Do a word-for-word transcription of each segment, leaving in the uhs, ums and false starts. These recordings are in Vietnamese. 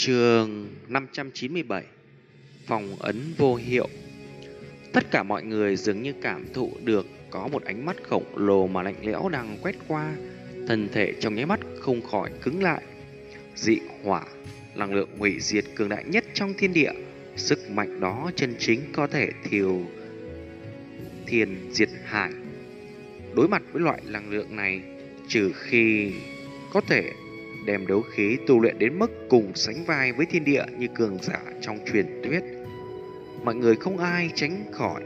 Chương năm trăm chín mươi bảy. Phong ấn vô hiệu. Tất cả mọi người dường như cảm thụ được có một ánh mắt khổng lồ mà lạnh lẽo đang quét qua, thân thể trong nháy mắt không khỏi cứng lại. Dị hỏa, năng lượng hủy diệt cường đại nhất trong thiên địa, sức mạnh đó chân chính có thể thiêu thiên diệt hải. Đối mặt với loại năng lượng này, trừ khi có thể đem đấu khí tu luyện đến mức cùng sánh vai với thiên địa như cường giả trong truyền thuyết, mọi người không ai tránh khỏi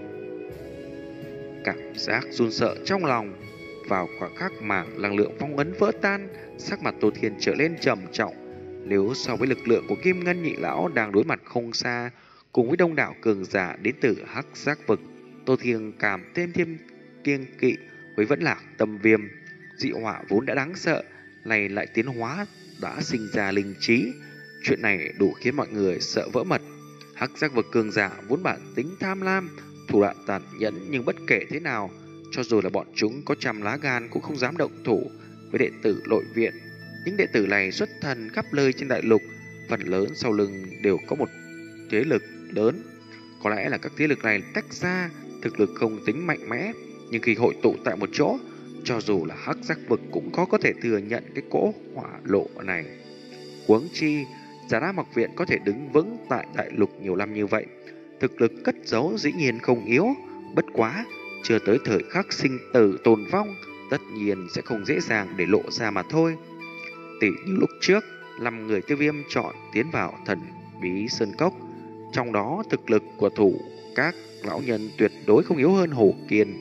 cảm giác run sợ trong lòng. Vào khoảng khắc mảng năng lượng phong ấn vỡ tan, sắc mặt Tô Thiên trở lên trầm trọng. Nếu so với lực lượng của Kim Ngân nhị lão đang đối mặt không xa, cùng với đông đảo cường giả đến từ Hắc Giác vực, Tô Thiên cảm thêm thêm kiêng kỵ với vẫn lạc tâm viêm. Dị hỏa vốn đã đáng sợ, này lại tiến hóa đã sinh ra linh trí. Chuyện này đủ khiến mọi người sợ vỡ mật. Hắc Giác vực cường giả vốn bản tính tham lam, thủ đoạn tàn nhẫn, nhưng bất kể thế nào, cho dù là bọn chúng có trăm lá gan cũng không dám động thủ với đệ tử nội viện. Những đệ tử này xuất thân khắp nơi trên đại lục, phần lớn sau lưng đều có một thế lực lớn. Có lẽ là các thế lực này tách ra, thực lực không tính mạnh mẽ, nhưng khi hội tụ tại một chỗ, cho dù là Hắc Giác vực cũng khó có thể thừa nhận cái cỗ hỏa lộ này. Huống chi, Giả Nam học viện có thể đứng vững tại đại lục nhiều năm như vậy, thực lực cất giấu dĩ nhiên không yếu. Bất quá, chưa tới thời khắc sinh tử tồn vong, tất nhiên sẽ không dễ dàng để lộ ra mà thôi. Tỷ như lúc trước, năm người Tiêu Viêm chọn tiến vào thần bí sơn cốc, trong đó thực lực của thủ các lão nhân tuyệt đối không yếu hơn Hổ Kiên.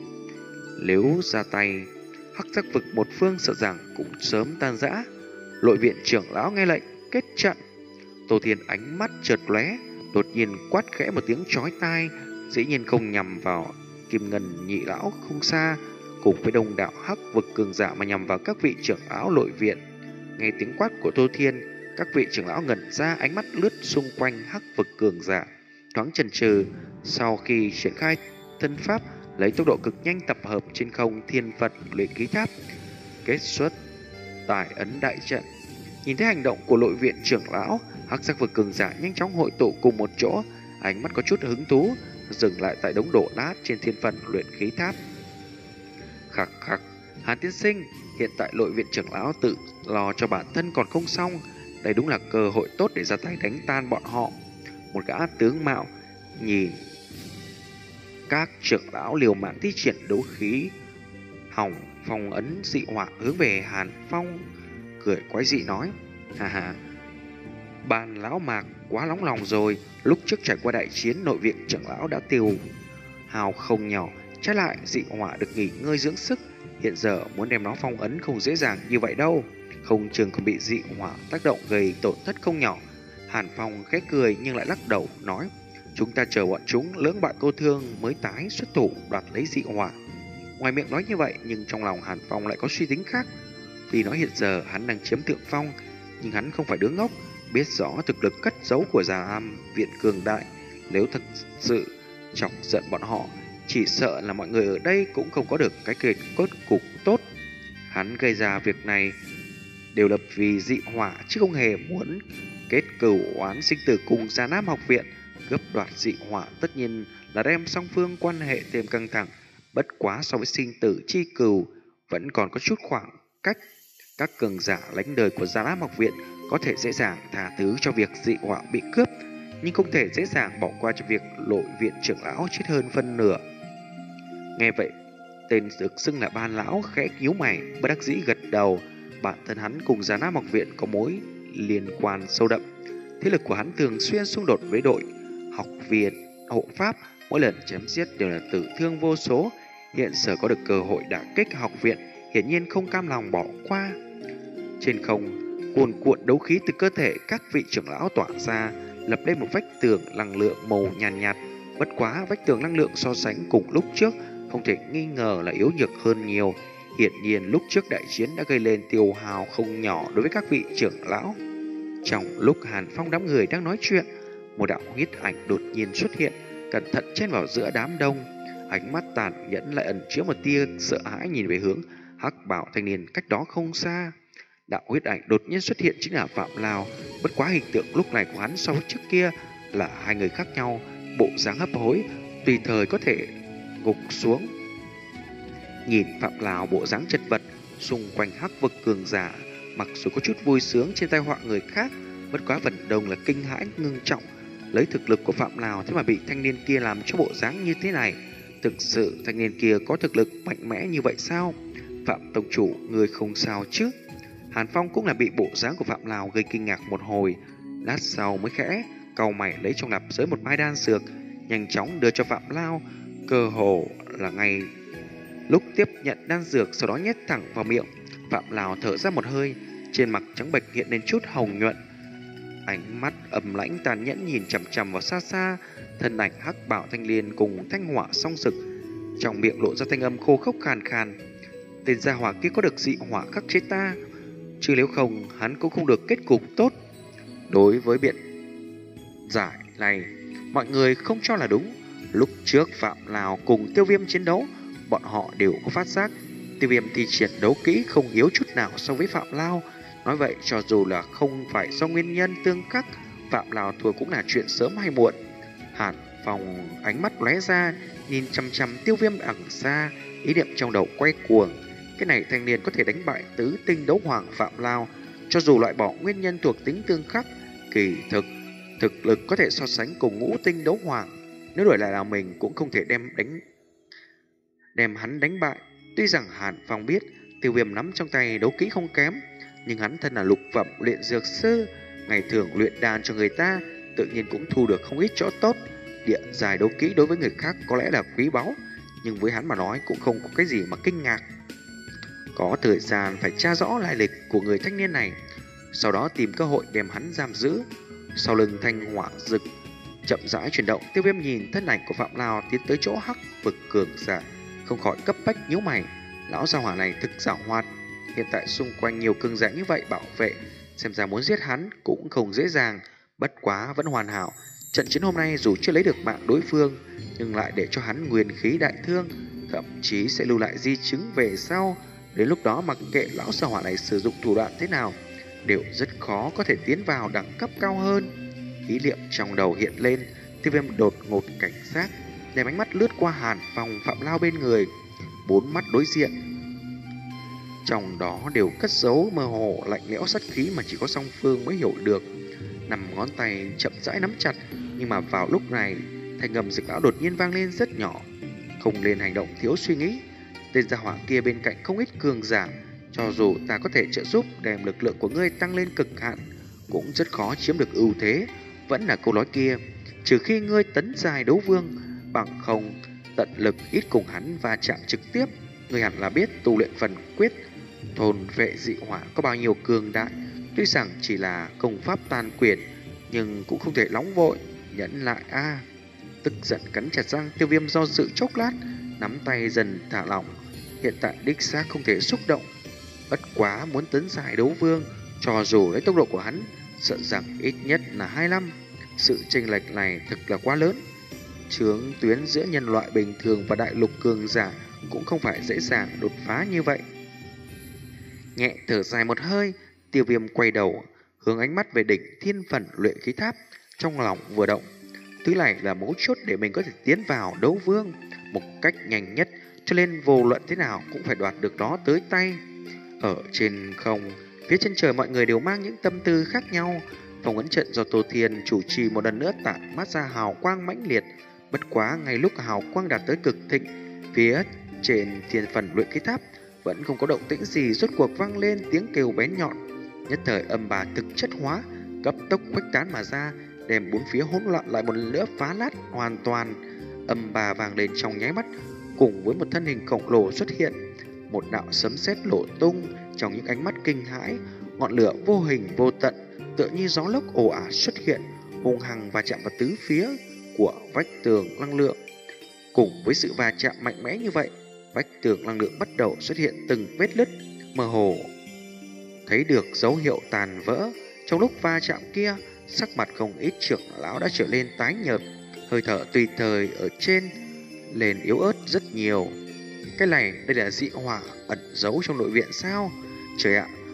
Nếu ra tay, Hắc Giác vực một phương sợ rằng cũng sớm tan rã. Nội viện trưởng lão nghe lệnh kết trận. Tô Thiên ánh mắt chợt lóe, đột nhiên quát khẽ một tiếng chói tai, dĩ nhiên không nhằm vào Kim Ngân nhị lão không xa, cùng với đông đạo Hắc vực cường giả mà nhằm vào các vị trưởng lão nội viện. Nghe tiếng quát của Tô Thiên, các vị trưởng lão ngẩn ra, ánh mắt lướt xung quanh Hắc vực cường giả, thoáng chần chừ. Sau khi triển khai thân pháp, lấy tốc độ cực nhanh tập hợp trên không thiên Phật luyện khí tháp, kết xuất tài ấn đại trận. Nhìn thấy hành động của nội viện trưởng lão, Hắc Giác vực cường giả nhanh chóng hội tụ cùng một chỗ, ánh mắt có chút hứng thú, dừng lại tại đống đổ nát trên thiên phận luyện khí tháp. Khắc khắc, Hàn tiên sinh, hiện tại nội viện trưởng lão tự lo cho bản thân còn không xong, đây đúng là cơ hội tốt để ra tay đánh tan bọn họ. Một gã tướng mạo nhìn các trưởng lão liều mạng thi triển đấu khí hỏng phong ấn dị hỏa hướng về Hàn Phong, cười quái dị nói: hà hà, Ban lão Mạc quá nóng lòng rồi, lúc trước trải qua đại chiến nội viện trưởng lão đã tiêu hào không nhỏ, trái lại dị hỏa được nghỉ ngơi dưỡng sức, hiện giờ muốn đem nó phong ấn không dễ dàng như vậy đâu, không chừng còn bị dị hỏa tác động gây tổn thất không nhỏ. Hàn Phong khẽ cười nhưng lại lắc đầu nói: chúng ta chờ bọn chúng lưỡng bại câu thương mới tái xuất thủ đoạt lấy dị hỏa. Ngoài miệng nói như vậy, nhưng trong lòng Hàn Phong lại có suy tính khác. Tuy nói hiện giờ hắn đang chiếm thượng phong, nhưng hắn không phải đứa ngốc, biết rõ thực lực cất giấu của Già Am viện cường đại. Nếu thật sự chọc giận bọn họ, chỉ sợ là mọi người ở đây cũng không có được cái kết cốt cục tốt. Hắn gây ra việc này đều là vì dị hỏa, chứ không hề muốn kết cửu oán sinh tử cùng Già Nam học viện. Cướp đoạt dị hỏa tất nhiên là đem song phương quan hệ thêm căng thẳng. Bất quá so với sinh tử chi cừu, vẫn còn có chút khoảng cách. Các cường giả lãnh đời của Già Nam học viện có thể dễ dàng tha thứ cho việc dị hỏa bị cướp, nhưng không thể dễ dàng bỏ qua cho việc nội viện trưởng lão chết hơn phân nửa. Nghe vậy, tên được xưng là Ban lão khẽ nhíu mày, bất đắc dĩ gật đầu. Bản thân hắn cùng Già Nam học viện có mối liên quan sâu đậm, thế lực của hắn thường xuyên xung đột với đội học viện hộ pháp, mỗi lần chém giết đều là tử thương vô số. Hiện giờ có được cơ hội đả kích học viện, hiển nhiên không cam lòng bỏ qua. Trên không, cuồn cuộn đấu khí từ cơ thể các vị trưởng lão tỏa ra, lập lên một vách tường năng lượng màu nhàn nhạt, nhạt. Bất quá vách tường năng lượng so sánh cùng lúc trước không thể nghi ngờ là yếu nhược hơn nhiều. Hiển nhiên lúc trước đại chiến đã gây lên tiêu hào không nhỏ đối với các vị trưởng lão. Trong lúc Hàn Phong đám người đang nói chuyện, một đạo huyết ảnh đột nhiên xuất hiện, cẩn thận chen vào giữa đám đông. Ánh mắt tàn nhẫn lại ẩn chứa một tia sợ hãi nhìn về hướng Hắc Bảo thanh niên cách đó không xa. Đạo huyết ảnh đột nhiên xuất hiện chính là Phạm Lao. Bất quá hình tượng lúc này của hắn so với trước kia là hai người khác nhau, bộ dáng hấp hối, tùy thời có thể gục xuống. Nhìn Phạm Lào bộ dáng chật vật, xung quanh hắc vực cường giả, mặc dù có chút vui sướng trên tai họa người khác, bất quá phần đông là kinh hãi ngưng trọng. Lấy thực lực của Phạm Lào thế mà bị thanh niên kia làm cho bộ dáng như thế này, thực sự thanh niên kia có thực lực mạnh mẽ như vậy sao? Phạm tông chủ, người không sao chứ? Hàn Phong cũng là bị bộ dáng của Phạm Lào gây kinh ngạc một hồi, lát sau mới khẽ cau mày lấy trong nạp giới một mai đan dược, nhanh chóng đưa cho Phạm Lao. Cơ hồ là ngay lúc tiếp nhận đan dược, sau đó nhét thẳng vào miệng, Phạm Lào thở ra một hơi, trên mặt trắng bệch hiện lên chút hồng nhuận, ánh mắt ầm lãnh tàn nhẫn nhìn chằm chằm vào xa xa thân ảnh hắc bào thanh liên cùng thanh hỏa song sực, trong miệng lộ ra thanh âm khô khốc khàn khàn. Tên gia hỏa kia có được dị hỏa khắc chế ta, chứ nếu không hắn cũng không được kết cục tốt. Đối với biện giải này, mọi người không cho là đúng. Lúc trước Phạm Lào cùng Tiêu Viêm chiến đấu, bọn họ đều có phát giác Tiêu Viêm thì chiến đấu kỹ không yếu chút nào so với Phạm Lao. Nói vậy cho dù là không phải do nguyên nhân tương khắc, Phạm Lào thua cũng là chuyện sớm hay muộn. Hàn Phong ánh mắt lóe ra, nhìn chăm chăm Tiêu Viêm đằng xa, ý niệm trong đầu quay cuồng. Cái này thanh niên có thể đánh bại tứ tinh đấu hoàng Phạm Lao, cho dù loại bỏ nguyên nhân thuộc tính tương khắc, kỳ thực thực lực có thể so sánh cùng ngũ tinh đấu hoàng. Nếu đổi lại là mình cũng không thể đem đánh đem hắn đánh bại. Tuy rằng Hàn Phong biết Tiêu Viêm nắm trong tay đấu kỹ không kém, nhưng hắn thân là lục phẩm luyện dược sư, ngày thường luyện đan cho người ta, tự nhiên cũng thu được không ít chỗ tốt. Địa dài đấu kỹ đối với người khác có lẽ là quý báu, nhưng với hắn mà nói cũng không có cái gì mà kinh ngạc. Có thời gian phải tra rõ lai lịch của người thanh niên này, sau đó tìm cơ hội đem hắn giam giữ. Sau lưng thanh hỏa rực chậm rãi chuyển động, Tiêu Viêm nhìn thân ảnh của Phạm Lao tiến tới chỗ hắc vực cường giả, không khỏi cấp bách nhíu mày. Lão gia hỏa này thực giảo hoạt, hiện tại xung quanh nhiều cường giả như vậy bảo vệ, xem ra muốn giết hắn cũng không dễ dàng. Bất quá vẫn hoàn hảo, trận chiến hôm nay dù chưa lấy được mạng đối phương, nhưng lại để cho hắn nguyên khí đại thương, thậm chí sẽ lưu lại di chứng về sau. Đến lúc đó mặc kệ lão gia hỏa này sử dụng thủ đoạn thế nào, đều rất khó có thể tiến vào đẳng cấp cao hơn. Ý niệm trong đầu hiện lên, Tiêu Viêm đột ngột cảnh giác, đem ánh mắt lướt qua Hàn Phong, Phạm Lao bên người. Bốn mắt đối diện, trong đó đều cất giấu mơ hồ lạnh lẽo sát khí mà chỉ có song phương mới hiểu được. Nằm ngón tay chậm rãi nắm chặt, nhưng mà vào lúc này thanh âm Dực lão đột nhiên vang lên rất nhỏ. Không nên hành động thiếu suy nghĩ. Tên gia hỏa kia bên cạnh không ít cường giả, cho dù ta có thể trợ giúp đem lực lượng của ngươi tăng lên cực hạn, cũng rất khó chiếm được ưu thế. Vẫn là câu nói kia, trừ khi ngươi tấn dài đấu vương, bằng không tận lực ít cùng hắn và chạm trực tiếp. Ngươi hẳn là biết tu luyện phần quyết thôn vệ dị hỏa có bao nhiêu cường đại. Tuy rằng chỉ là công pháp tàn quyền, nhưng cũng không thể nóng vội, nhẫn lại a. À. Tức giận cắn chặt răng, Tiêu Viêm do dự chốc lát, nắm tay dần thả lỏng. Hiện tại đích xác không thể xúc động, bất quá muốn tấn giải đấu vương, cho dù lấy tốc độ của hắn, sợ rằng ít nhất là hai năm. Sự chênh lệch này thật là quá lớn. Chướng tuyến giữa nhân loại bình thường và đại lục cường giả cũng không phải dễ dàng đột phá như vậy. Nhẹ thở dài một hơi, Tiêu Viêm quay đầu, hướng ánh mắt về đỉnh thiên phần luyện khí tháp, trong lòng vừa động. Thứ này là mấu chốt để mình có thể tiến vào đấu vương một cách nhanh nhất, cho nên vô luận thế nào cũng phải đoạt được nó tới tay. Ở trên không, phía chân trời mọi người đều mang những tâm tư khác nhau. Phòng ấn trận do Tô Thiên chủ trì một lần nữa tản mát ra hào quang mãnh liệt. Bất quá ngay lúc hào quang đạt tới cực thịnh, phía trên thiên phần luyện khí tháp vẫn không có động tĩnh gì, rốt cuộc vang lên tiếng kêu bén nhọn. Nhất thời âm bà thực chất hóa, cấp tốc khuếch tán mà ra, đem bốn phía hỗn loạn lại một lần nữa phá nát hoàn toàn. Âm bà vang lên trong nháy mắt, cùng với một thân hình khổng lồ xuất hiện, một đạo sấm sét nổ tung trong những ánh mắt kinh hãi, ngọn lửa vô hình vô tận tựa như gió lốc ồ ạt xuất hiện, hung hăng và chạm vào tứ phía của vách tường năng lượng. Cùng với sự va chạm mạnh mẽ như vậy, vách tường năng lượng bắt đầu xuất hiện từng vết nứt mơ hồ, thấy được dấu hiệu tàn vỡ. Trong lúc va chạm kia, sắc mặt không ít trưởng lão đã trở lên tái nhợt, hơi thở tùy thời ở trên lên yếu ớt rất nhiều. Cái này đây là dị hỏa ẩn giấu trong nội viện sao? Trời ạ,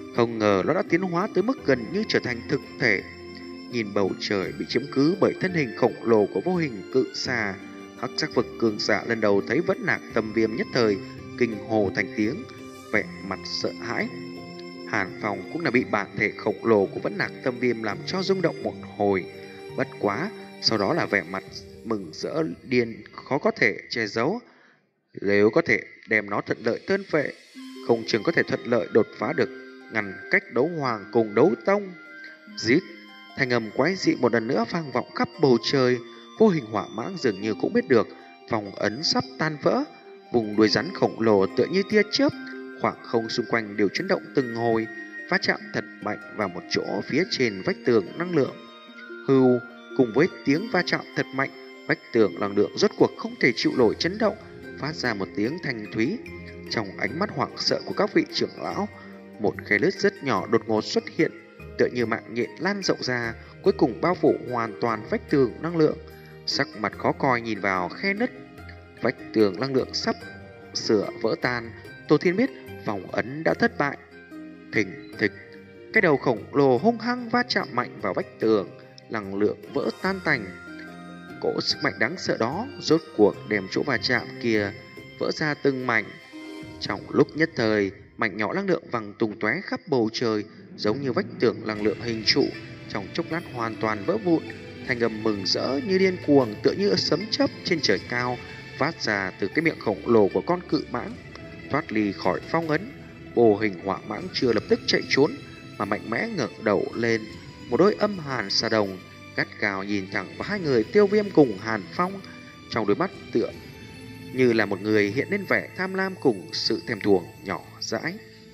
Không ngờ nó đã tiến hóa tới mức gần như trở thành thực thể. Nhìn bầu trời bị chiếm cứ bởi thân hình khổng lồ của vô hình cự xà, hắc sắc vực cường giả lần đầu thấy Vẫn Nạc Tâm Viêm nhất thời kinh hồ thành tiếng, vẻ mặt sợ hãi. Hàn Phong cũng là bị bản thể khổng lồ của Vẫn Nạc Tâm Viêm làm cho rung động một hồi. Bất quá, sau đó là vẻ mặt mừng rỡ điên khó có thể che giấu. Nếu có thể đem nó thuận lợi tân vệ, không chừng có thể thuận lợi đột phá được ngăn cách đấu hoàng cùng đấu tông. Rít, thanh âm quái dị một lần nữa vang vọng khắp bầu trời. Vô hình hỏa mãng dường như cũng biết được vòng ấn sắp tan vỡ. Vùng đuôi rắn khổng lồ tựa như tia chớp, khoảng không xung quanh đều chấn động từng hồi, va chạm thật mạnh vào một chỗ phía trên vách tường năng lượng. Hưu, cùng với tiếng va chạm thật mạnh, vách tường năng lượng rốt cuộc không thể chịu nổi chấn động, phát ra một tiếng thanh thúy. Trong ánh mắt hoảng sợ của các vị trưởng lão, một khe nứt rất nhỏ đột ngột xuất hiện, tựa như mạng nhện lan rộng ra, cuối cùng bao phủ hoàn toàn vách tường năng lượng. Sắc mặt khó coi nhìn vào khe nứt, vách tường năng lượng sắp sửa vỡ tan. Tô Thiên biết vòng ấn đã thất bại. Thình thịch, cái đầu khổng lồ hung hăng va chạm mạnh vào vách tường, năng lượng vỡ tan tành. Cỗ sức mạnh đáng sợ đó rốt cuộc đem chỗ va chạm kia vỡ ra từng mảnh. Trong lúc nhất thời, mảnh nhỏ năng lượng văng tung tóe khắp bầu trời, giống như vách tường năng lượng hình trụ, trong chốc lát hoàn toàn vỡ vụn. Thanh âm mừng rỡ như điên cuồng, tựa như sấm chớp trên trời cao, phát ra từ cái miệng khổng lồ của con cự mãng. Thoát ly khỏi phong ấn, vô hình hỏa mãng chưa lập tức chạy trốn, mà mạnh mẽ ngẩng đầu lên, một đôi âm hàn xà đồng gắt gao nhìn thẳng vào hai người Tiêu Viêm cùng Hàn Phong. Trong đôi mắt tựa như là một người hiện lên vẻ tham lam cùng sự thèm thuồng nhỏ dãi.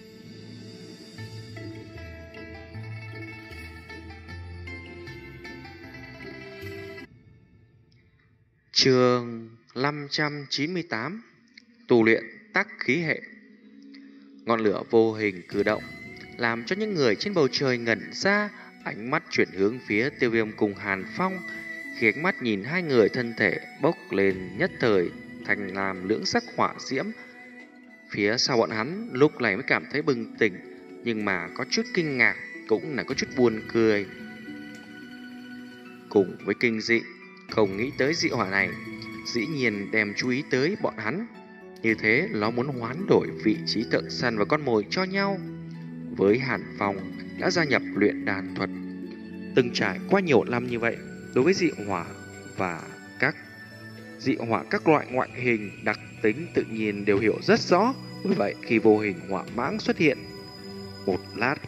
Chương năm trăm chín mươi tám. Tu luyện tác khí hệ. Ngọn lửa vô hình cử động, làm cho những người trên bầu trời ngẩn ra, ánh mắt chuyển hướng phía Tiêu Viêm cùng Hàn Phong. Khi ánh mắt nhìn hai người, thân thể bốc lên nhất thời thành làm lưỡng sắc hỏa diễm. Phía sau bọn hắn lúc này mới cảm thấy bừng tỉnh, nhưng mà có chút kinh ngạc, cũng là có chút buồn cười cùng với kinh dị. Không nghĩ tới dị hỏa này dĩ nhiên đem chú ý tới bọn hắn. Như thế nó muốn hoán đổi vị trí thợ săn và con mồi cho nhau. Với Hàn Phong đã gia nhập luyện đan thuật, từng trải qua nhiều năm như vậy, đối với dị hỏa và các dị hỏa các loại ngoại hình đặc tính tự nhiên đều hiểu rất rõ. Bởi vậy khi vô hình hỏa mãng xuất hiện một lát,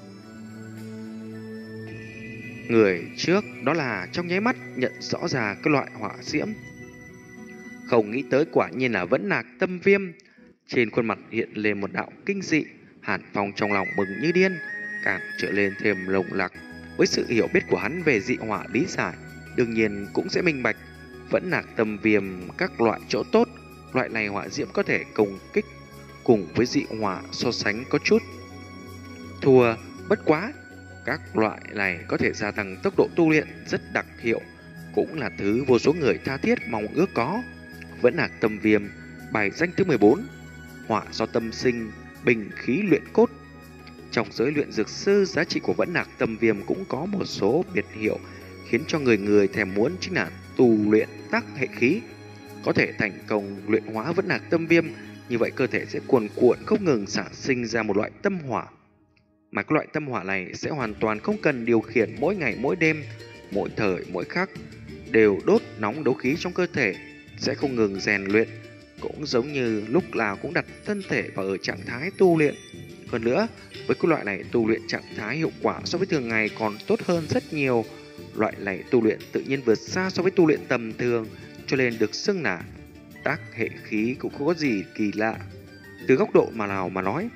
người trước đó là trong nháy mắt nhận rõ ra cái loại hỏa diễm. Không nghĩ tới quả nhiên là Vẫn Nạc Tâm Viêm. Trên khuôn mặt hiện lên một đạo kinh dị. Hàn Phong trong lòng mừng như điên, càng trở lên thêm lồng lặc. Với sự hiểu biết của hắn về dị hỏa lý giải, đương nhiên cũng sẽ minh bạch Vẫn Nạc Tâm Viêm các loại chỗ tốt. Loại này hỏa diễm có thể công kích, cùng với dị hỏa so sánh có chút thua. Bất quá các loại này có thể gia tăng tốc độ tu luyện rất đặc hiệu, cũng là thứ vô số người tha thiết mong ước có. Vẫn Nạc Tâm Viêm, bài danh thứ mười bốn, hỏa do tâm sinh, bình khí luyện cốt. Trong giới luyện dược sư, giá trị của Vẫn Nạc Tâm Viêm cũng có một số biệt hiệu khiến cho người người thèm muốn, chính là tu luyện tác hệ khí. Có thể thành công luyện hóa Vẫn Nạc Tâm Viêm, như vậy cơ thể sẽ cuồn cuộn không ngừng sản sinh ra một loại tâm hỏa. Mà cái loại tâm hỏa này sẽ hoàn toàn không cần điều khiển, mỗi ngày mỗi đêm, mỗi thời mỗi khắc đều đốt nóng đấu khí trong cơ thể, sẽ không ngừng rèn luyện, cũng giống như lúc nào cũng đặt thân thể vào ở trạng thái tu luyện. Hơn nữa, với cái loại này tu luyện trạng thái hiệu quả so với thường ngày còn tốt hơn rất nhiều. Loại này tu luyện tự nhiên vượt xa so với tu luyện tầm thường, cho nên được xưng là tác hệ khí, cũng không có gì kỳ lạ. Từ góc độ mà nào mà nói,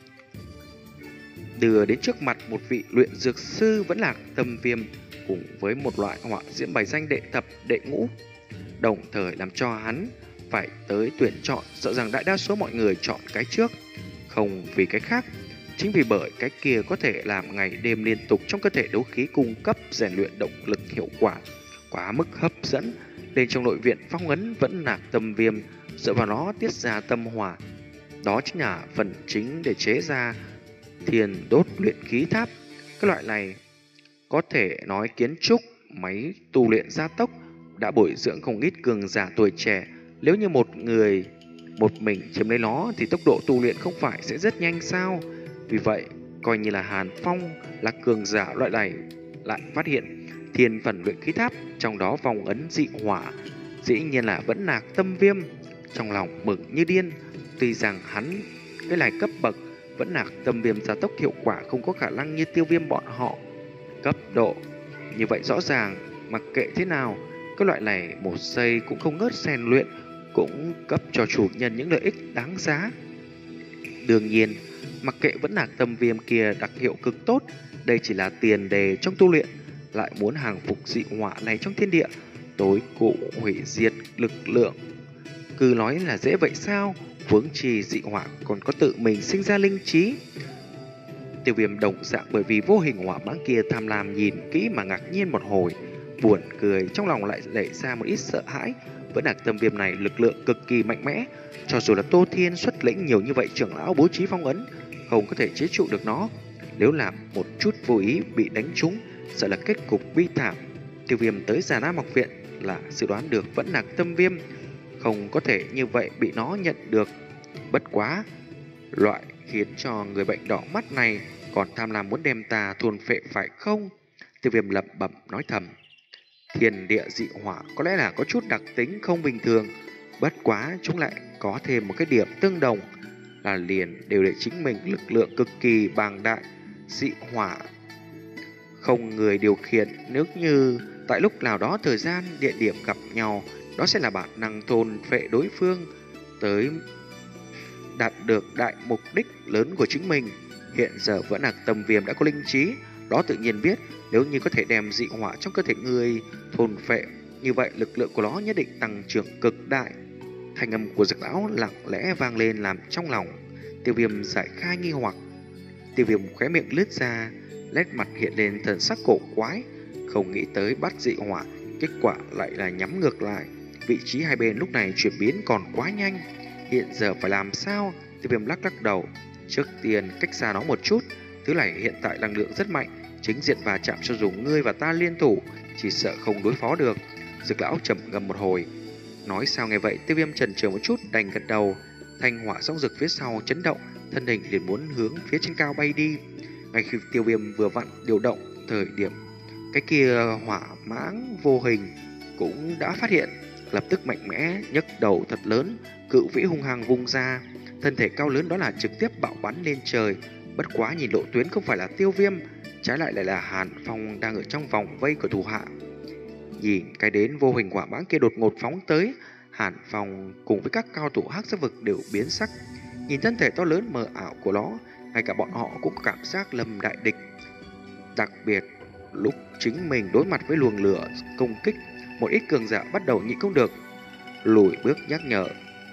đưa đến trước mặt một vị luyện dược sư Vẫn Nạc Tâm Viêm cùng với một loại hỏa diễm bài danh đệ thập đệ ngũ, đồng thời làm cho hắn phải tới tuyển chọn. Sợ rằng đại đa số mọi người chọn cái trước, không vì cái khác, chính vì bởi cái kia có thể làm ngày đêm liên tục trong cơ thể đấu khí, cung cấp rèn luyện động lực hiệu quả quá mức hấp dẫn. Nên trong nội viện phong ấn Vẫn Nạc Tâm Viêm dựa vào nó tiết ra tâm hỏa, đó chính là phần chính để chế ra Thiền đốt luyện khí tháp. Cái loại này có thể nói kiến trúc, máy tu luyện gia tốc đã bồi dưỡng không ít cường giả tuổi trẻ. Nếu như một người một mình chiếm lấy nó thì tốc độ tu luyện không phải sẽ rất nhanh sao? Vì vậy, coi như là Hàn Phong là cường giả loại này lại phát hiện thiên phần luyện khí tháp, trong đó vòng ấn dị hỏa, dĩ nhiên là vẫn nạc tâm viêm. Trong lòng mừng như điên, tuy rằng hắn cái này cấp bậc vẫn nạc tâm viêm gia tốc hiệu quả không có khả năng như tiêu viêm bọn họ cấp độ. Như vậy rõ ràng, mặc kệ thế nào, cái loại này một giây cũng không ngớt rèn luyện, cũng cấp cho chủ nhân những lợi ích đáng giá. Đương nhiên, mặc kệ vẫn nạc tâm viêm kia đặc hiệu cực tốt, đây chỉ là tiền đề trong tu luyện, lại muốn hàng phục dị hỏa này trong thiên địa, tối cụ hủy diệt lực lượng. Cứ nói là dễ vậy sao, huống chi dị hỏa còn có tự mình sinh ra linh trí. Tiêu viêm đồng dạng bởi vì vô hình hỏa mãng kia tham lam nhìn kỹ mà ngạc nhiên một hồi, buồn cười, trong lòng lại nảy ra một ít sợ hãi. Vẫn nạc tâm viêm này lực lượng cực kỳ mạnh mẽ, cho dù là Tô Thiên xuất lĩnh nhiều như vậy, trưởng lão bố trí phong ấn không có thể chế trụ được nó. Nếu làm một chút vô ý bị đánh trúng, sợ là kết cục bi thảm. Tiêu viêm tới Già Nam học viện là dự đoán được vẫn nạc tâm viêm không có thể như vậy bị nó nhận được. Bất quá, loại khiến cho người bệnh đỏ mắt này còn tham lam muốn đem ta thôn phệ phải không? Tiêu viêm lẩm bẩm nói thầm. Thiên địa dị hỏa có lẽ là có chút đặc tính không bình thường, bất quá chúng lại có thêm một cái điểm tương đồng là liền đều để chính mình lực lượng cực kỳ bàng đại. Dị hỏa không người điều khiển, nếu như tại lúc nào đó thời gian địa điểm gặp nhau, đó sẽ là bản năng thôn phệ đối phương tới đạt được đại mục đích lớn của chính mình. Hiện giờ vẫn là tâm viêm đã có linh trí, đó tự nhiên biết nếu như có thể đem dị hỏa trong cơ thể người thôn phệ, như vậy lực lượng của nó nhất định tăng trưởng cực đại. Thanh âm của Dực lão lặng lẽ vang lên làm trong lòng Tiêu viêm giải khai nghi hoặc. Tiêu viêm khóe miệng lướt ra, nét mặt hiện lên thần sắc cổ quái, không nghĩ tới bắt dị hỏa, kết quả lại là nhắm ngược lại. Vị trí hai bên lúc này chuyển biến còn quá nhanh, hiện giờ phải làm sao? Tiêu viêm lắc lắc đầu. Trước tiên cách xa nó một chút, thứ này hiện tại năng lượng rất mạnh, chính diện và chạm cho dù ngươi và ta liên thủ chỉ sợ không đối phó được. Dực lão trầm ngâm một hồi, nói sao nghe vậy. Tiêu viêm chần chừ một chút đành gật đầu. Thanh hỏa song rực phía sau chấn động, thân hình liền muốn hướng phía trên cao bay đi. Ngay khi tiêu viêm vừa vặn điều động thời điểm, cái kia hỏa mãng vô hình cũng đã phát hiện, lập tức mạnh mẽ nhấc đầu thật lớn, cự vĩ hung hăng vung ra, thân thể cao lớn đó là trực tiếp bạo bắn lên trời. Bất quá nhìn lộ tuyến không phải là tiêu viêm, trái lại lại là Hàn Phong đang ở trong vòng vây của thủ hạ. Nhìn cái đến vô hình hỏa mãng kia đột ngột phóng tới, Hàn Phong cùng với các cao thủ hắc sắc vực đều biến sắc. Nhìn thân thể to lớn mờ ảo của nó, ngay cả bọn họ cũng cảm giác lâm đại địch. Đặc biệt lúc chính mình đối mặt với luồng lửa công kích, một ít cường giả bắt đầu nhịn không được, lùi bước nhắc nhở.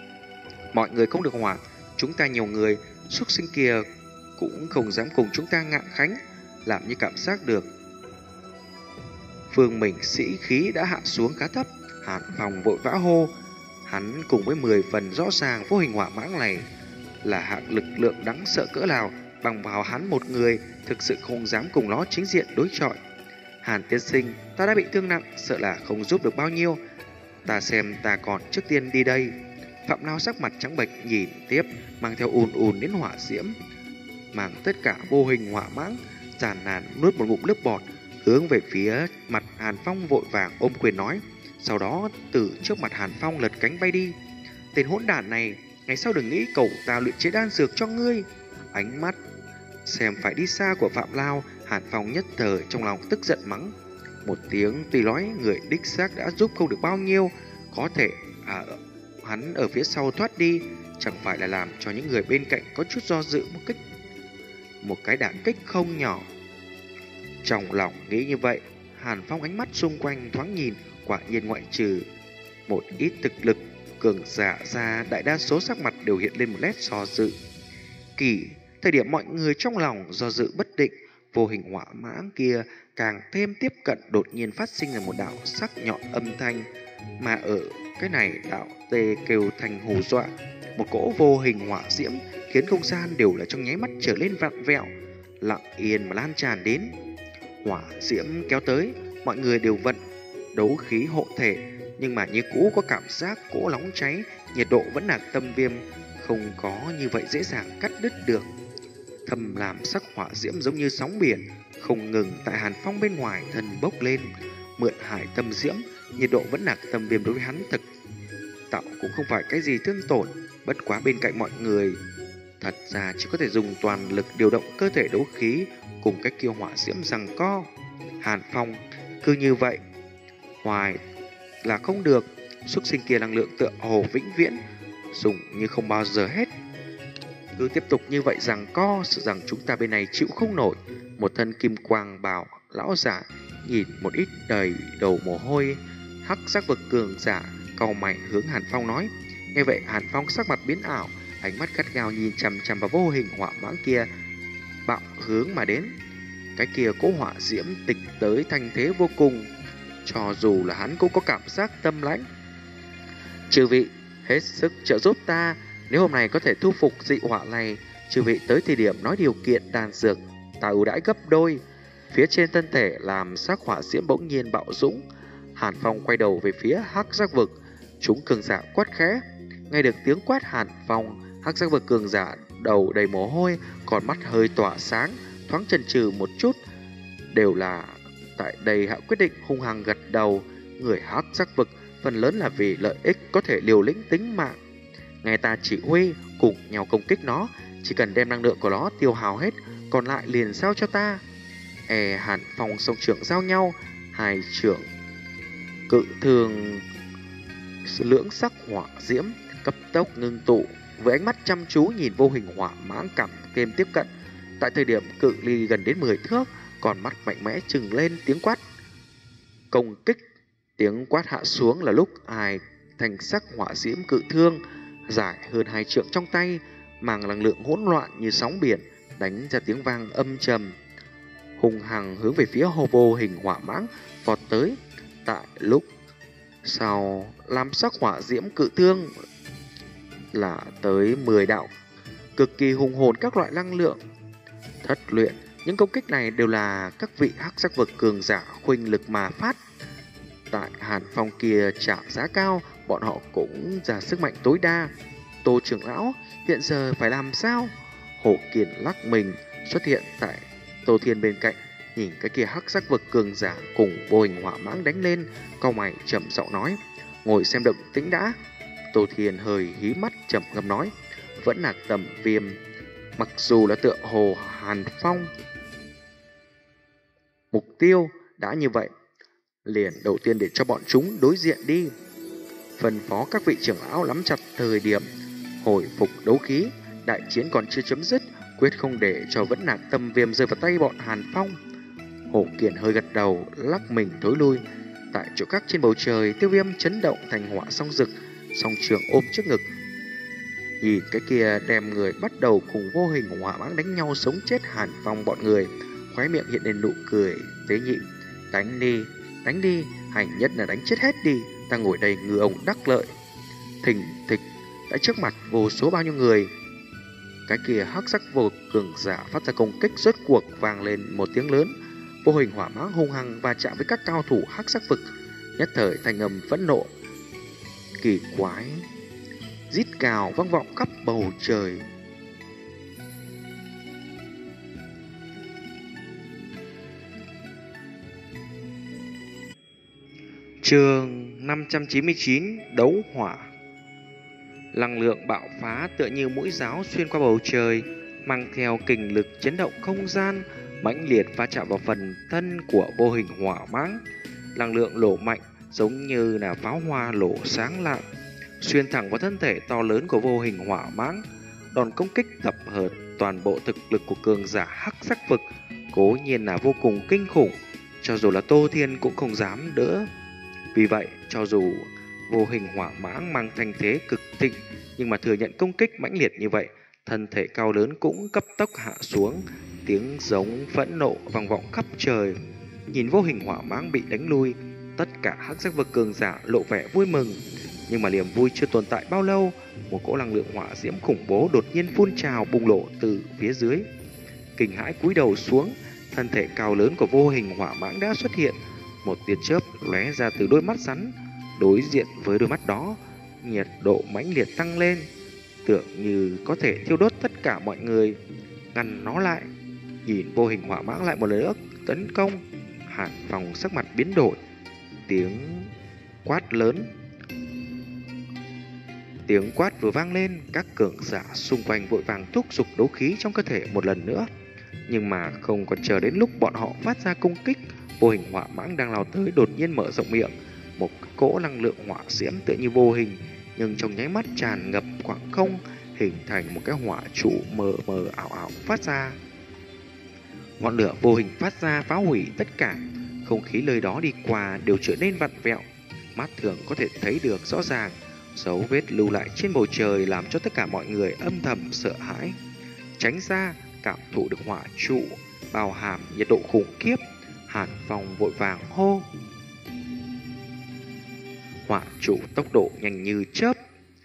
Mọi người không được hoảng, chúng ta nhiều người, xuất sinh kia cũng không dám cùng chúng ta ngạn khánh. Làm như cảm giác được phương mình sĩ khí đã hạ xuống khá thấp, Hàn Phong vội vã hô. Hắn cùng với mười phần rõ ràng vô hình hỏa mãng này là hạng lực lượng đáng sợ cỡ nào, bằng vào hắn một người thực sự không dám cùng nó chính diện đối chọi. Hàn tiên sinh, ta đã bị thương nặng, sợ là không giúp được bao nhiêu, ta xem ta còn trước tiên đi đây. Phạm Lao sắc mặt trắng bệch nhìn tiếp, mang theo ùn ùn đến hỏa diễm, mang tất cả vô hình hỏa mãng, giàn nàn nuốt một ngụm nước bọt, hướng về phía mặt Hàn Phong vội vàng ôm quyền nói. Sau đó từ trước mặt Hàn Phong lật cánh bay đi. Tên hỗn đản này, ngày sau đừng nghĩ cậu ta luyện chế đan dược cho ngươi. Ánh mắt xem phải đi xa của Phạm Lao, Hàn Phong nhất thời trong lòng tức giận mắng một tiếng. Tuy nói người đích xác đã giúp không được bao nhiêu, có thể à, hắn ở phía sau thoát đi, chẳng phải là làm cho những người bên cạnh có chút do dự một kích, một cái đả kích không nhỏ. Trong lòng nghĩ như vậy, Hàn Phong ánh mắt xung quanh thoáng nhìn, quả nhiên ngoại trừ một ít thực lực cường giả ra, đại đa số sắc mặt đều hiện lên một nét do dự. Kỳ, thời điểm mọi người trong lòng do dự bất định, vô hình hỏa mãng kia càng thêm tiếp cận, đột nhiên phát sinh ra một đạo sắc nhọn âm thanh, mà ở cái này đạo tê kêu thành hù dọa. Một cỗ vô hình hỏa diễm khiến không gian đều là trong nháy mắt trở lên vặn vẹo. lặng yên mà lan tràn đến. Hỏa diễm kéo tới, mọi người đều vận đấu khí hộ thể, nhưng mà như cũ có cảm giác cỗ nóng cháy, nhiệt độ vẫn là tâm viêm, không có như vậy dễ dàng cắt đứt được. Thầm làm sắc hỏa diễm giống như sóng biển, không ngừng tại Hàn Phong bên ngoài thân bốc lên. Mượn hải tâm diễm, nhiệt độ vẫn là tâm viêm đối với hắn thực tạo cũng không phải cái gì thương tổn. Bất quá bên cạnh mọi người thật ra chỉ có thể dùng toàn lực điều động cơ thể đấu khí cùng cái kia hỏa diễm giằng co. Hàn Phong cứ như vậy hoài là không được, xuất sinh kia năng lượng tựa hồ vĩnh viễn dùng như không bao giờ hết. Cứ tiếp tục như vậy giằng co, sợ rằng chúng ta bên này chịu không nổi. Một thân kim quang bào lão giả nhìn một ít đầy đầu mồ hôi, hắc sắc vực cường giả cau mày hướng Hàn Phong nói. Nghe vậy Hàn Phong sắc mặt biến ảo, ánh mắt gắt gao nhìn chằm chằm vào vô hình hỏa mãng kia bạo hướng mà đến. Cái kia cỗ hỏa diễm tịch tới thanh thế vô cùng, cho dù là hắn cũng có cảm giác tâm lãnh. Chư vị hết sức trợ giúp ta, nếu hôm nay có thể thu phục dị hỏa này, chư vị tới thời điểm nói điều kiện đan dược ta ưu đãi gấp đôi. Phía trên thân thể làm sắc hỏa diễm bỗng nhiên bạo dũng. Hàn Phong quay đầu về phía hắc giác vực, chúng cường giả quát khẽ. Nghe được tiếng quát Hàn Phong, hắc giác vực cường giả đầu đầy mồ hôi, còn mắt hơi tỏa sáng, thoáng chần chừ một chút, đều là tại đây hạ quyết định hung hăng gật đầu. Người hắc giác vực phần lớn là vì lợi ích có thể liều lĩnh tính mạng. Nghe ta chỉ huy, cùng nhau công kích nó, chỉ cần đem năng lượng của nó tiêu hao hết, còn lại liền giao cho ta. E Hàn Phong song trưởng giao nhau, hai trưởng cự thường lưỡng sắc hỏa diễm cấp tốc ngưng tụ, với ánh mắt chăm chú nhìn vô hình hỏa mãng càng thêm tiếp cận. Tại thời điểm cự ly gần đến mười thước, còn mắt mạnh mẽ trừng lên tiếng quát công kích. Tiếng quát hạ xuống là lúc hai thành sắc hỏa diễm cự thương dài hơn hai trượng trong tay, mang năng lượng hỗn loạn như sóng biển, đánh ra tiếng vang âm trầm, hùng hằng hướng về phía hồ vô hình hỏa mãng vọt tới. Tại lúc sau làm sắc hỏa diễm cự thương là tới mười đạo cực kỳ hùng hồn các loại năng lượng thất luyện. Những công kích này đều là các vị hắc sắc vực cường giả khuynh lực mà phát. Tại Hàn Phong kia trả giá cao, bọn họ cũng ra sức mạnh tối đa. Tô trưởng lão hiện giờ phải làm sao? Hổ Kiền lắc mình xuất hiện tại Tô Thiên bên cạnh, nhìn cái kia hắc sắc vực cường giả cùng vô hình hỏa mãng đánh lên, cau mày trầm giọng nói: ngồi xem động tĩnh đã. Tô Thiên hơi hí mắt trầm ngâm nói: vẫn là tầm viêm. Mặc dù là tựa hồ Hàn Phong mục tiêu đã như vậy, liền đầu tiên để cho bọn chúng đối diện đi. Phân phó các vị trưởng lão nắm chặt thời điểm hồi phục đấu khí, đại chiến còn chưa chấm dứt, quyết không để cho vẫn nạc tâm viêm rơi vào tay bọn Hàn Phong. Hổ Kiền hơi gật đầu, lắc mình thối lui. Tại chỗ các trên bầu trời, Tiêu Viêm chấn động thành hỏa song rực, song trường ôm trước ngực. Nhìn cái kia đem người bắt đầu cùng vô hình hỏa mãng đánh nhau sống chết Hàn Phong bọn người, khóe miệng hiện lên nụ cười tế nhị. Đánh đi, đánh đi, hành nhất là đánh chết hết đi, ta ngồi đây ngư ông đắc lợi. Thình thịch, tại trước mặt vô số bao nhiêu người. Cái kia hắc sắc vô cường giả phát ra công kích, rốt cuộc vang lên một tiếng lớn. Vô hình hỏa mãng hung hăng va chạm với các cao thủ hắc sắc vực, nhất thời thành âm phẫn nộ kỳ quái rít cào vang vọng khắp bầu trời. Chương năm trăm chín mươi chín: Đấu hỏa. Năng lượng bạo phá tựa như mũi giáo xuyên qua bầu trời, mang theo kình lực chấn động không gian, mãnh liệt va chạm vào phần thân của vô hình hỏa mãng. Năng lượng nổ mạnh giống như là pháo hoa nổ sáng lạng, xuyên thẳng vào thân thể to lớn của vô hình hỏa mãng. Đòn công kích tập hợp toàn bộ thực lực của cường giả hắc sắc vực cố nhiên là vô cùng kinh khủng, cho dù là Tô Thiên cũng không dám đỡ. Vì vậy, cho dù vô hình hỏa mãng mang thanh thế cực thịnh, nhưng mà thừa nhận công kích mãnh liệt như vậy, thân thể cao lớn cũng cấp tốc hạ xuống, tiếng giống phẫn nộ vang vọng khắp trời. Nhìn vô hình hỏa mãng bị đánh lui, tất cả hắc sắc vực cường giả lộ vẻ vui mừng. Nhưng mà niềm vui chưa tồn tại bao lâu, một cỗ năng lượng hỏa diễm khủng bố đột nhiên phun trào bùng nổ từ phía dưới. kinh hãi cúi đầu xuống. Thân thể cao lớn của vô hình hỏa mãng đã xuất hiện. Một tia chớp lóe ra từ đôi mắt rắn. Đối diện với đôi mắt đó, nhiệt độ mãnh liệt tăng lên, tưởng như có thể thiêu đốt tất cả mọi người. Ngăn nó lại. Nhìn vô hình hỏa mãng lại một lần nữa tấn công, Hàn Phong sắc mặt biến đổi. Tiếng quát lớn Tiếng quát vừa vang lên, các cường giả xung quanh vội vàng thúc giục đấu khí trong cơ thể một lần nữa. Nhưng mà không còn chờ đến lúc bọn họ phát ra công kích, vô hình hỏa mãng đang lao tới đột nhiên mở rộng miệng. Một cỗ năng lượng hỏa diễm tựa như vô hình, nhưng trong nháy mắt tràn ngập khoảng không, hình thành một cái hỏa trụ mờ mờ ảo ảo phát ra. Ngọn lửa vô hình phát ra phá hủy tất cả, không khí nơi đó đi qua đều trở nên vặn vẹo. Mắt thường có thể thấy được rõ ràng, dấu vết lưu lại trên bầu trời làm cho tất cả mọi người âm thầm sợ hãi. Tránh ra, cảm thụ được hỏa trụ bao hàm nhiệt độ khủng khiếp, Hàn Phong vội vàng hô. Hỏa trụ tốc độ nhanh như chớp.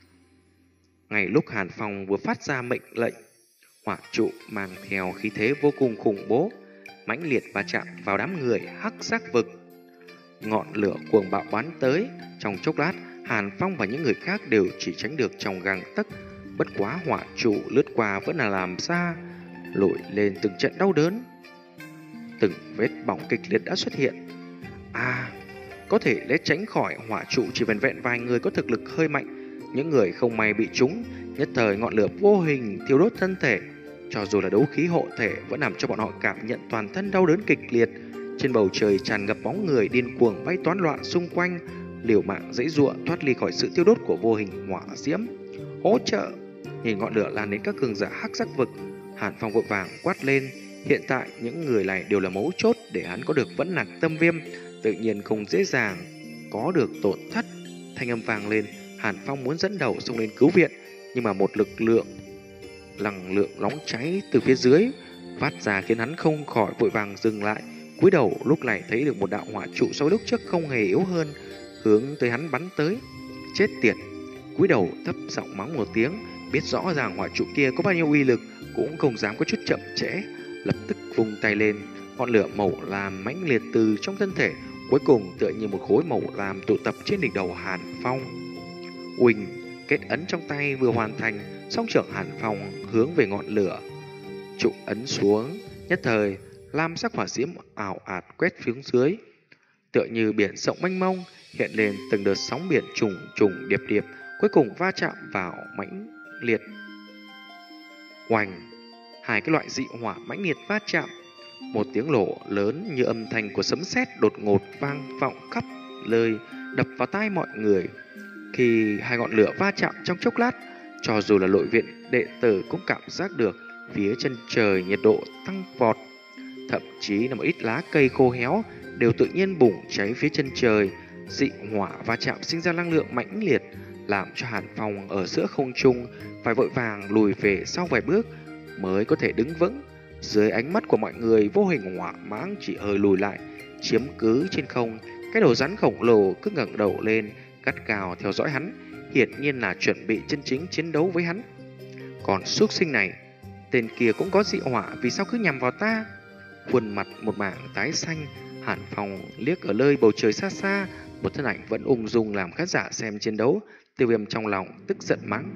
Ngay lúc Hàn Phong vừa phát ra mệnh lệnh, hỏa trụ mang theo khí thế vô cùng khủng bố, mãnh liệt va chạm vào đám người hắc sắc vực. Ngọn lửa cuồng bạo bắn tới, trong chốc lát, Hàn Phong và những người khác đều chỉ tránh được trong gang tấc. Bất quá hỏa trụ lướt qua vẫn là làm ra lội lên từng trận đau đớn. Từng vết bỏng kịch liệt đã xuất hiện. À, có thể né tránh khỏi hỏa trụ chỉ vẹn vẹn vài người có thực lực hơi mạnh. Những người không may bị trúng, nhất thời ngọn lửa vô hình thiêu đốt thân thể. Cho dù là đấu khí hộ thể vẫn làm cho bọn họ cảm nhận toàn thân đau đớn kịch liệt. Trên bầu trời tràn ngập bóng người điên cuồng bay toán loạn xung quanh, liều mạng giãy giụa thoát ly khỏi sự tiêu đốt của vô hình hỏa diễm. Hỗ trợ! Nhìn ngọn lửa lan đến các cường giả hắc sắc vực, Hàn Phong vội vàng quát lên. Hiện tại những người này đều là mấu chốt để hắn có được vẫn nặc tâm viêm, tự nhiên không dễ dàng có được tổn thất. Thanh âm vang lên, Hàn Phong muốn dẫn đầu xông lên cứu viện, nhưng mà một lực lượng năng lượng nóng cháy từ phía dưới phát ra khiến hắn không khỏi vội vàng dừng lại. Cúi đầu lúc này thấy được một đạo hỏa trụ so với lúc trước không hề yếu hơn, hướng tới hắn bắn tới. Chết tiệt! Cúi đầu thấp giọng mắng một tiếng, biết rõ ràng hỏa trụ kia có bao nhiêu uy lực, cũng không dám có chút chậm trễ, lập tức vung tay lên. Ngọn lửa màu lam mãnh liệt từ trong thân thể, cuối cùng tựa như một khối màu lam tụ tập trên đỉnh đầu Hàn Phong. Uỳnh, kết ấn trong tay vừa hoàn thành, song trưởng Hàn Phong hướng về ngọn lửa trụ ấn xuống, nhất thời lam sắc hỏa diễm ảo ạt quét phía dưới, tựa như biển rộng mênh mông, hiện lên từng đợt sóng biển trùng trùng điệp điệp, cuối cùng va chạm vào mãnh liệt. Oanh, hai cái loại dị hỏa mãnh liệt va chạm, một tiếng nổ lớn như âm thanh của sấm sét đột ngột vang vọng khắp nơi, đập vào tai mọi người. Khi hai ngọn lửa va chạm trong chốc lát, cho dù là nội viện đệ tử cũng cảm giác được phía chân trời nhiệt độ tăng vọt, thậm chí là một ít lá cây khô héo đều tự nhiên bùng cháy phía chân trời. Dị hỏa va chạm sinh ra năng lượng mãnh liệt, làm cho Hàn Phong ở giữa không trung phải vội vàng lùi về sau vài bước mới có thể đứng vững. Dưới ánh mắt của mọi người, vô hình hỏa mãng chỉ hơi lùi lại, chiếm cứ trên không. Cái đầu rắn khổng lồ cứ ngẩng đầu lên, gắt gao theo dõi hắn, hiển nhiên là chuẩn bị chân chính chiến đấu với hắn. Còn xuất sinh này, tên kia cũng có dị hỏa, vì sao cứ nhằm vào ta? Khuôn mặt một mảng tái xanh, Hàn Phong liếc ở nơi bầu trời xa xa, một thân ảnh vẫn ung dung làm khán giả xem chiến đấu. Tiêu Viêm trong lòng tức giận mắng: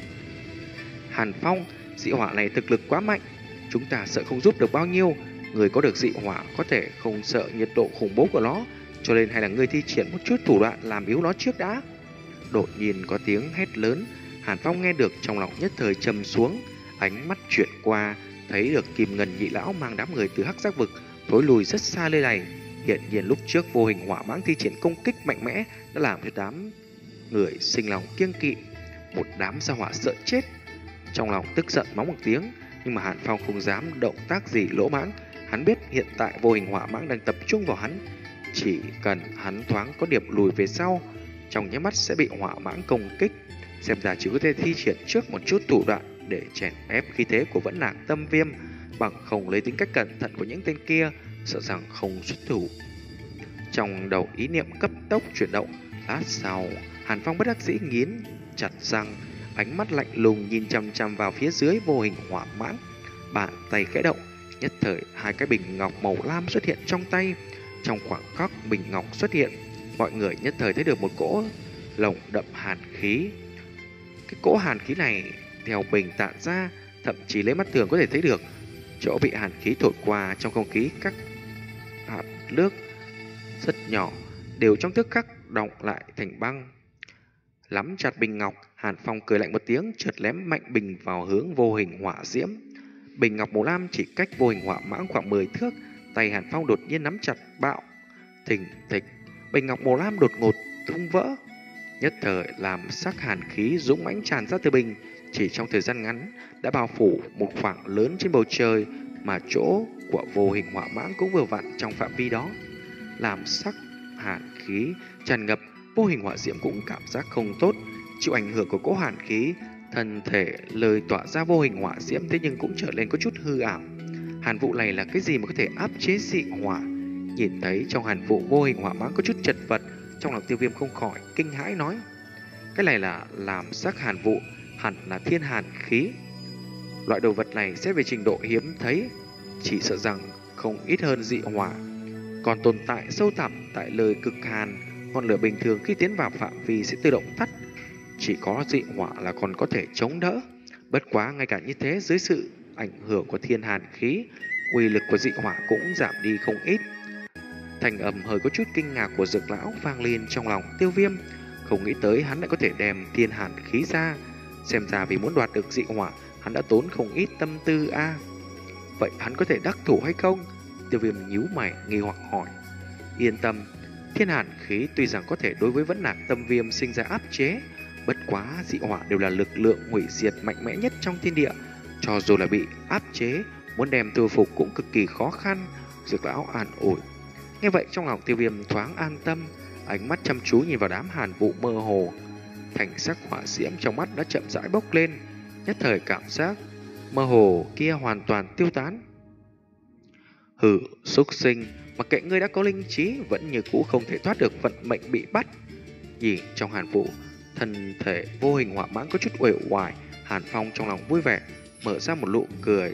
Hàn Phong, dị hỏa này thực lực quá mạnh, chúng ta sợ không giúp được bao nhiêu. Người có được dị hỏa có thể không sợ nhiệt độ khủng bố của nó, cho nên hay là ngươi thi triển một chút thủ đoạn làm yếu nó trước đã. Đột nhiên có tiếng hét lớn, Hàn Phong nghe được trong lòng nhất thời trầm xuống, ánh mắt chuyển qua thấy được Kim Ngân nhị lão mang đám người từ hắc giác vực thối lùi rất xa nơi này. Hiện nhiên lúc trước vô hình hỏa mãng thi triển công kích mạnh mẽ đã làm cho đám người sinh lòng kiêng kỵ, một đám gia hỏa sợ chết. Trong lòng tức giận mắng một tiếng, nhưng mà Hàn Phong không dám động tác gì lỗ mãng. Hắn biết hiện tại vô hình hỏa mãng đang tập trung vào hắn, chỉ cần hắn thoáng có điểm lùi về sau, trong nháy mắt sẽ bị hỏa mãng công kích. Xem ra chỉ có thể thi triển trước một chút thủ đoạn để chèn ép khí thế của vẫn lạc tâm viêm, bằng không lấy tính cách cẩn thận của những tên kia, sợ rằng không xuất thủ. Trong đầu ý niệm cấp tốc chuyển động, lát sau Hàn Phong bất đắc dĩ nghiến chặt răng, ánh mắt lạnh lùng nhìn chằm chằm vào phía dưới vô hình hỏa mãng. Bàn tay khẽ động, Nhất thời hai cái bình ngọc màu lam xuất hiện trong tay. Trong khoảng khắc bình ngọc xuất hiện, mọi người nhất thời thấy được một cỗ lồng đậm hàn khí. Cái cỗ hàn khí này theo bình tản ra, thậm chí lấy mắt thường có thể thấy được chỗ bị hàn khí thổi qua trong không khí, các hạt nước rất nhỏ đều trong tức khắc đọng lại thành băng. Nắm chặt bình ngọc, Hàn Phong cười lạnh một tiếng, chợt ném mạnh bình vào hướng vô hình hỏa diễm. Bình ngọc màu lam chỉ cách vô hình hỏa mãng khoảng mười thước, tay Hàn Phong đột nhiên nắm chặt bạo, thình thịch, bình ngọc màu lam đột ngột tung vỡ. Nhất thời làm sắc hàn khí dũng mãnh tràn ra từ bình, chỉ trong thời gian ngắn đã bao phủ một khoảng lớn trên bầu trời, mà chỗ của vô hình hỏa mãng cũng vừa vặn trong phạm vi đó. Làm sắc hàn khí tràn ngập, vô hình hỏa diễm cũng cảm giác không tốt, chịu ảnh hưởng của cỗ hàn khí, thân thể lời tỏa ra vô hình hỏa diễm thế nhưng cũng trở nên có chút hư ảo. Hàn vụ này là cái gì mà có thể áp chế dị hỏa? Nhìn thấy trong hàn vụ vô hình hỏa mãng có chút chật vật, trong lòng Tiêu Viêm không khỏi kinh hãi nói: cái này là làm sắc hàn vụ, hẳn là thiên hàn khí. Loại đồ vật này xét về trình độ hiếm thấy, chỉ sợ rằng không ít hơn dị hỏa, còn tồn tại sâu thẳm tại lời cực hàn. Ngọn lửa bình thường khi tiến vào phạm vi sẽ tự động tắt, chỉ có dị hỏa là còn có thể chống đỡ. Bất quá ngay cả như thế, dưới sự ảnh hưởng của thiên hàn khí, uy lực của dị hỏa cũng giảm đi không ít. Thành âm hơi có chút kinh ngạc của Dược lão vang lên trong lòng Tiêu Viêm, không nghĩ tới hắn lại có thể đem thiên hàn khí ra. Xem ra vì muốn đoạt được dị hỏa, hắn đã tốn không ít tâm tư a. À. Vậy hắn có thể đắc thủ hay không? Tiêu Viêm nhíu mày nghi hoặc hỏi. Yên tâm, thiên hàn khí tuy rằng có thể đối với vấn nạn tâm viêm sinh ra áp chế, bất quá dị hỏa đều là lực lượng hủy diệt mạnh mẽ nhất trong thiên địa, cho dù là bị áp chế, muốn đem tiêu phục cũng cực kỳ khó khăn. Dược lão an ủi. Nghe vậy trong lòng Tiêu Viêm thoáng an tâm, ánh mắt chăm chú nhìn vào đám hàn vụ mơ hồ. Thành sắc hỏa diễm trong mắt đã chậm rãi bốc lên, nhất thời cảm giác mơ hồ kia hoàn toàn tiêu tán. Hừ, súc sinh, mặc kệ ngươi đã có linh trí, vẫn như cũ không thể thoát được vận mệnh bị bắt. Nhìn trong hàn vụ, thân thể vô hình hỏa mãng có chút uể oải, Hàn Phong trong lòng vui vẻ, mở ra một nụ cười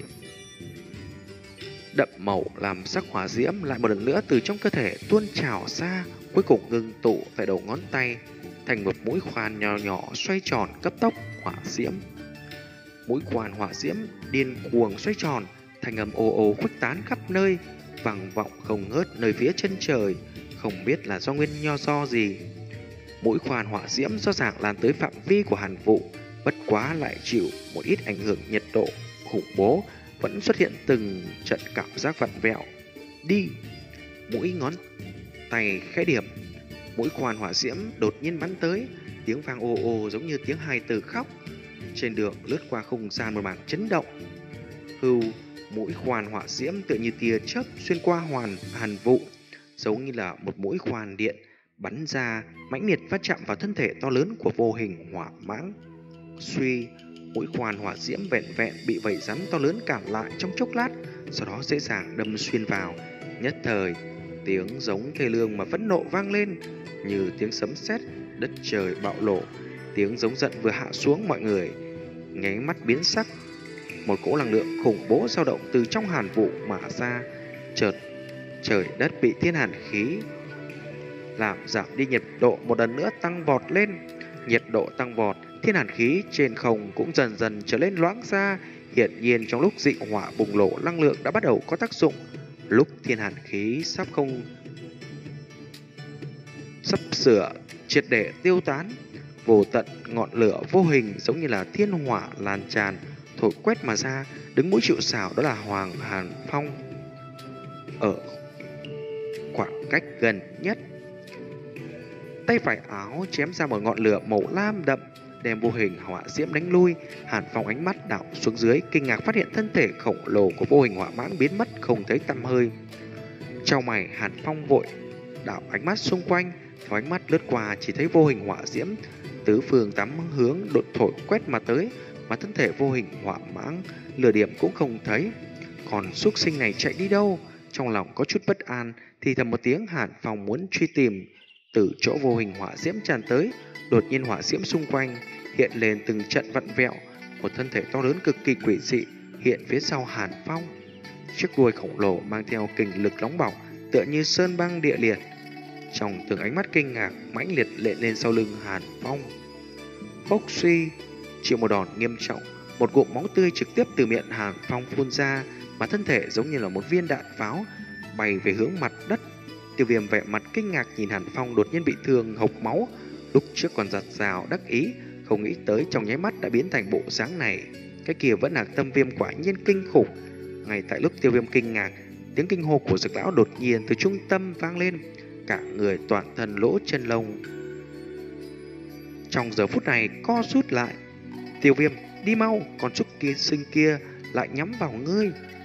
đậm màu, làm sắc hỏa diễm lại một lần nữa từ trong cơ thể tuôn trào ra, cuối cùng ngưng tụ tại đầu ngón tay thành một mũi khoan nhỏ nhỏ xoay tròn cấp tốc hỏa diễm. Mũi khoan hỏa diễm điên cuồng xoay tròn, thành âm ồ ồ khuếch tán khắp nơi, vang vọng không ngớt nơi phía chân trời, không biết là do nguyên nho do gì. Mũi khoan hỏa diễm rõ ràng lan tới phạm vi của hàn vụ, bất quá lại chịu một ít ảnh hưởng nhiệt độ khủng bố, vẫn xuất hiện từng trận cảm giác vặn vẹo. Đi! Mũi ngón tay khẽ điểm, mũi khoan hỏa diễm đột nhiên bắn tới, tiếng vang ồ ồ giống như tiếng hài tử khóc. Trên đường lướt qua không gian một mảng chấn động. Hưu, mũi khoan hỏa diễm tựa như tia chớp xuyên qua hoàn hàn vụ, giống như là một mũi khoan điện bắn ra, mãnh liệt va chạm vào thân thể to lớn của vô hình hỏa mãng. Suy, mũi khoan hỏa diễm vẹn vẹn bị vảy rắn to lớn cản lại trong chốc lát, sau đó dễ dàng đâm xuyên vào. Nhất thời, tiếng giống thê lương mà phẫn nộ vang lên, như tiếng sấm sét, đất trời bạo lộ. Tiếng giống giận vừa hạ xuống, mọi người nháy mắt biến sắc. Một cỗ năng lượng khủng bố dao động từ trong hàn vụ mà ra, chợt trời đất bị thiên hàn khí làm giảm đi, nhiệt độ một lần nữa tăng vọt lên. Nhiệt độ tăng vọt, thiên hàn khí trên không cũng dần dần trở lên loãng ra. Hiển nhiên trong lúc dị hỏa bùng nổ, năng lượng đã bắt đầu có tác dụng. Lúc thiên hàn khí sắp không sắp sửa triệt để tiêu tán, vô tận ngọn lửa vô hình giống như là thiên hỏa lan tràn, thổi quét mà ra. Đứng mũi chịu sào đó là Hoàng Hàn Phong, ở khoảng cách gần nhất, tay phải áo chém ra một ngọn lửa màu lam đậm, đem vô hình hỏa diễm đánh lui. Hàn Phong ánh mắt đảo xuống dưới, kinh ngạc phát hiện thân thể khổng lồ của vô hình hỏa mãng biến mất không thấy tăm hơi. Trong mày, Hàn Phong vội đảo ánh mắt xung quanh, theo ánh mắt lướt qua chỉ thấy vô hình hỏa diễm tứ phương tám hướng đột thổi quét mà tới, mà thân thể vô hình hỏa mãng lửa điểm cũng không thấy. Còn súc sinh này chạy đi đâu? Trong lòng có chút bất an, thì thầm một tiếng. Hàn Phong muốn truy tìm, từ chỗ vô hình hỏa diễm tràn tới, đột nhiên hỏa diễm xung quanh hiện lên từng trận vặn vẹo, một thân thể to lớn cực kỳ quỷ dị hiện phía sau Hàn Phong. chiếc đuôi khổng lồ mang theo kình lực nóng bỏng, tựa như sơn băng địa liệt. Trong từng ánh mắt kinh ngạc mãnh liệt lệ lên sau lưng Hàn Phong. Phốc suy, chịu một đòn nghiêm trọng, một ngụm máu tươi trực tiếp từ miệng Hàn Phong phun ra, mà thân thể giống như là một viên đạn pháo bay về hướng mặt đất. Tiêu Viêm vẻ mặt kinh ngạc nhìn Hàn Phong đột nhiên bị thương hộc máu, lúc trước còn giật rào đắc ý, không nghĩ tới trong nháy mắt đã biến thành bộ dáng này. Cái kia vẫn là Tâm Viêm quả nhiên kinh khủng. Ngay tại lúc Tiêu Viêm kinh ngạc, tiếng kinh hô của Dực lão đột nhiên từ trung tâm vang lên, cả người toàn thân lỗ chân lông trong giờ phút này co rút lại. Tiêu Viêm, đi mau, con súc kia sinh kia lại nhắm vào ngươi.